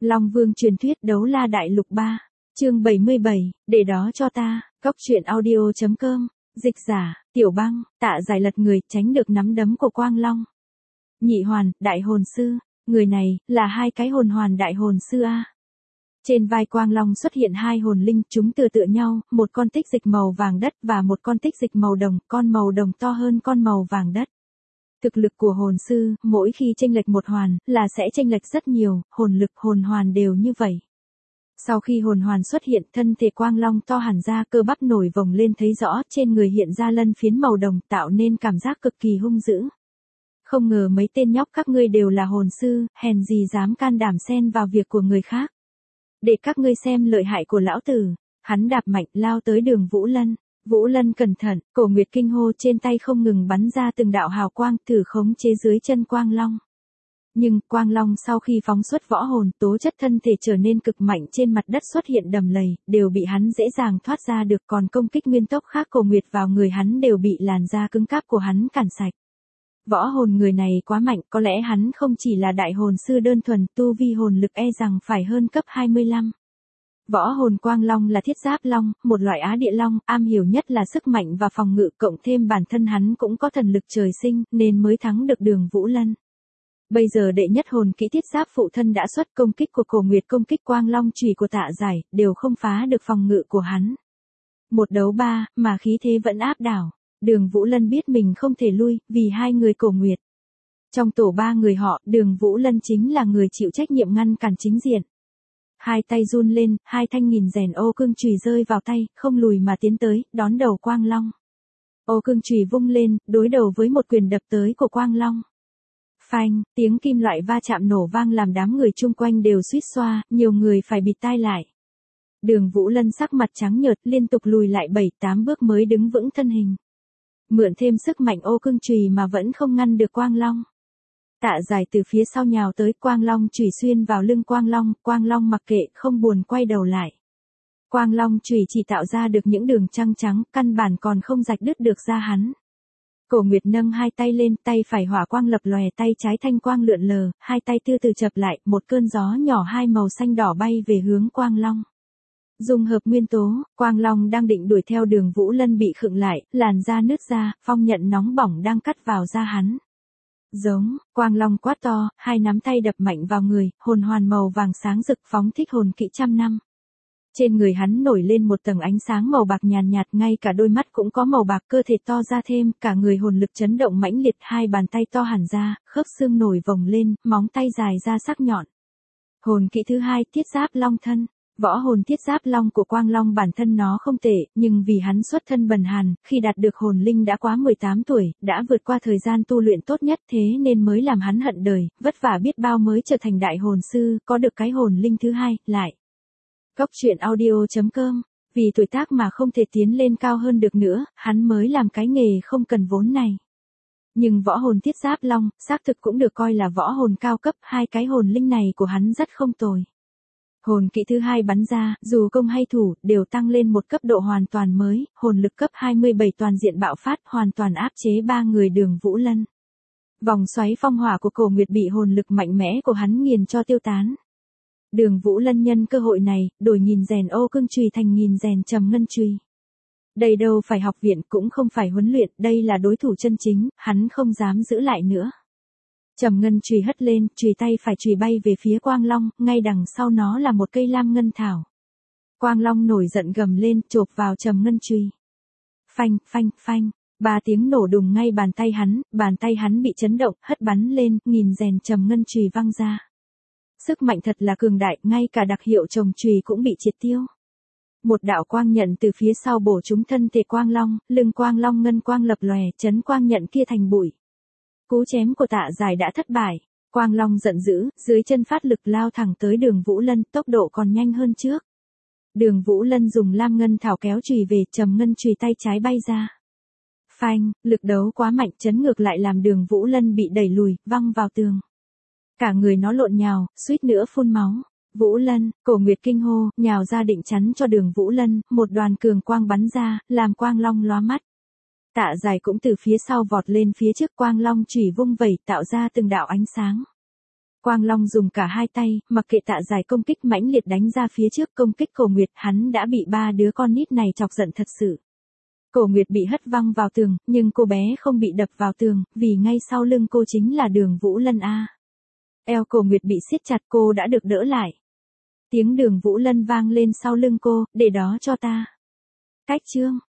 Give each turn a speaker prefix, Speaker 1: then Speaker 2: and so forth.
Speaker 1: Long Vương truyền thuyết đấu la đại lục 3, chương 77, để đó cho ta, góc truyện audio.com, dịch giả, Tiểu Băng, Tạ Giải lật người, tránh được nắm đấm của Quang Long. Nhị hoàn, đại hồn sư, người này, là hai cái hồn hoàn đại hồn sư a. Trên vai Quang Long xuất hiện hai hồn linh, chúng tựa tựa nhau, một con tích dịch màu vàng đất và một con tích dịch màu đồng, con màu đồng to hơn con màu vàng đất. Thực lực của hồn sư, mỗi khi chênh lệch một hoàn, là sẽ chênh lệch rất nhiều, hồn lực hồn hoàn đều như vậy. Sau khi hồn hoàn xuất hiện, thân thể Quang Long to hẳn ra, cơ bắp nổi vòng lên thấy rõ, trên người hiện ra lân phiến màu đồng, tạo nên cảm giác cực kỳ hung dữ. Không ngờ mấy tên nhóc các ngươi đều là hồn sư, hèn gì dám can đảm xen vào việc của người khác. Để các ngươi xem lợi hại của lão tử. Hắn đạp mạnh lao tới Đường Vũ Lân. Vũ Lân cẩn thận, Cổ Nguyệt kinh hô, trên tay không ngừng bắn ra từng đạo hào quang, thử khống chế dưới chân Quang Long. Nhưng Quang Long sau khi phóng xuất võ hồn, tố chất thân thể trở nên cực mạnh, trên mặt đất xuất hiện đầm lầy, đều bị hắn dễ dàng thoát ra được, còn công kích nguyên tốc khác Cổ Nguyệt vào người hắn đều bị làn da cứng cáp của hắn cản sạch. Võ hồn người này quá mạnh, có lẽ hắn không chỉ là đại hồn sư đơn thuần, tu vi hồn lực e rằng phải hơn cấp 25. Võ hồn Quang Long là thiết giáp long, một loại Á địa long, am hiểu nhất là sức mạnh và phòng ngự, cộng thêm bản thân hắn cũng có thần lực trời sinh, nên mới thắng được Đường Vũ Lân. Bây giờ đệ nhất hồn kỹ thiết giáp phụ thân đã xuất, công kích của Cổ Nguyệt, công kích Quang Long, chùy của Tạ Giải, đều không phá được phòng ngự của hắn. Một đấu ba, mà khí thế vẫn áp đảo. Đường Vũ Lân biết mình không thể lui, vì hai người Cổ Nguyệt. Trong tổ ba người họ, Đường Vũ Lân chính là người chịu trách nhiệm ngăn cản chính diện. Hai tay run lên, hai thanh nghìn rèn ô cương chùy rơi vào tay, không lùi mà tiến tới, đón đầu Quang Long. Ô cương chùy vung lên, đối đầu với một quyền đập tới của Quang Long. Phanh, tiếng kim loại va chạm nổ vang làm đám người chung quanh đều suýt xoa, nhiều người phải bịt tai lại. Đường Vũ Lân sắc mặt trắng nhợt, liên tục lùi lại 7-8 bước mới đứng vững thân hình. Mượn thêm sức mạnh ô cương chùy mà vẫn không ngăn được Quang Long. Tạ Giải từ phía sau nhào tới, Quang Long chùy xuyên vào lưng Quang Long mặc kệ, không buồn quay đầu lại. Quang Long chùy chỉ tạo ra được những đường trăng trắng, căn bản còn không rạch đứt được da hắn. Cổ Nguyệt nâng hai tay lên, tay phải hỏa quang lập lòe, tay trái thanh quang lượn lờ, hai tay từ từ chập lại, một cơn gió nhỏ hai màu xanh đỏ bay về hướng Quang Long. Dung hợp nguyên tố, Quang Long đang định đuổi theo Đường Vũ Lân bị khựng lại, làn da nứt ra, phong nhận nóng bỏng đang cắt vào da hắn. Giống, Quang Long quát to, hai nắm tay đập mạnh vào người, hồn hoàn màu vàng sáng rực phóng thích hồn kỹ trăm năm. Trên người hắn nổi lên một tầng ánh sáng màu bạc nhàn nhạt, ngay cả đôi mắt cũng có màu bạc, cơ thể to ra thêm, cả người hồn lực chấn động mãnh liệt, hai bàn tay to hẳn ra, khớp xương nổi vòng lên, móng tay dài ra sắc nhọn. Hồn kỹ thứ hai, thiết giáp long thân. Võ hồn thiết giáp long của Quang Long bản thân nó không tệ, nhưng vì hắn xuất thân bần hàn, khi đạt được hồn linh đã quá 18 tuổi, đã vượt qua thời gian tu luyện tốt nhất, thế nên mới làm hắn hận đời, vất vả biết bao mới trở thành đại hồn sư, có được cái hồn linh thứ hai, lại. Góc truyện audio.com, vì tuổi tác mà không thể tiến lên cao hơn được nữa, hắn mới làm cái nghề không cần vốn này. Nhưng võ hồn thiết giáp long, xác thực cũng được coi là võ hồn cao cấp, hai cái hồn linh này của hắn rất không tồi. Hồn kỹ thứ hai bắn ra, dù công hay thủ, đều tăng lên một cấp độ hoàn toàn mới, hồn lực cấp 27 toàn diện bạo phát, hoàn toàn áp chế ba người Đường Vũ Lân. Vòng xoáy phong hỏa của Cổ Nguyệt bị hồn lực mạnh mẽ của hắn nghiền cho tiêu tán. Đường Vũ Lân nhân cơ hội này, đổi nghìn rèn ô cương chùy thành nghìn rèn trầm ngân chùy. Đây đâu phải học viện, cũng không phải huấn luyện, đây là đối thủ chân chính, hắn không dám giữ lại nữa. Trầm ngân chùy hất lên, chùy tay phải chùy bay về phía Quang Long, ngay đằng sau nó là một cây lam ngân thảo. Quang Long nổi giận gầm lên, chộp vào trầm ngân chùy. Phanh, phanh, phanh, ba tiếng nổ đùng ngay bàn tay hắn bị chấn động, hất bắn lên, nghìn rèn trầm ngân chùy văng ra. Sức mạnh thật là cường đại, ngay cả đặc hiệu trồng chùy cũng bị triệt tiêu. Một đạo quang nhận từ phía sau bổ trúng thân thể Quang Long, lưng Quang Long ngân quang lập lòe, chấn quang nhận kia thành bụi. Cú chém của Tạ Giải đã thất bại, Quang Long giận dữ, dưới chân phát lực lao thẳng tới Đường Vũ Lân, tốc độ còn nhanh hơn trước. Đường Vũ Lân dùng lam ngân thảo kéo chùy về, trầm ngân chùy tay trái bay ra. Phanh, lực đấu quá mạnh, chấn ngược lại làm Đường Vũ Lân bị đẩy lùi, văng vào tường. Cả người nó lộn nhào, suýt nữa phun máu. Vũ Lân, Cổ Nguyệt kinh hô, nhào ra định chắn cho Đường Vũ Lân, một đoàn cường quang bắn ra, làm Quang Long lóa mắt. Tạ Giải cũng từ phía sau vọt lên phía trước, Quang Long chùy vung vẩy, tạo ra từng đạo ánh sáng. Quang Long dùng cả hai tay, mặc kệ Tạ Giải công kích mãnh liệt đánh ra phía trước công kích Cổ Nguyệt, hắn đã bị ba đứa con nít này chọc giận thật sự. Cổ Nguyệt bị hất văng vào tường, nhưng cô bé không bị đập vào tường, vì ngay sau lưng cô chính là Đường Vũ Lân a. Eo Cổ Nguyệt bị siết chặt, cô đã được đỡ lại. Tiếng Đường Vũ Lân vang lên sau lưng cô, để đó cho ta. Cách chương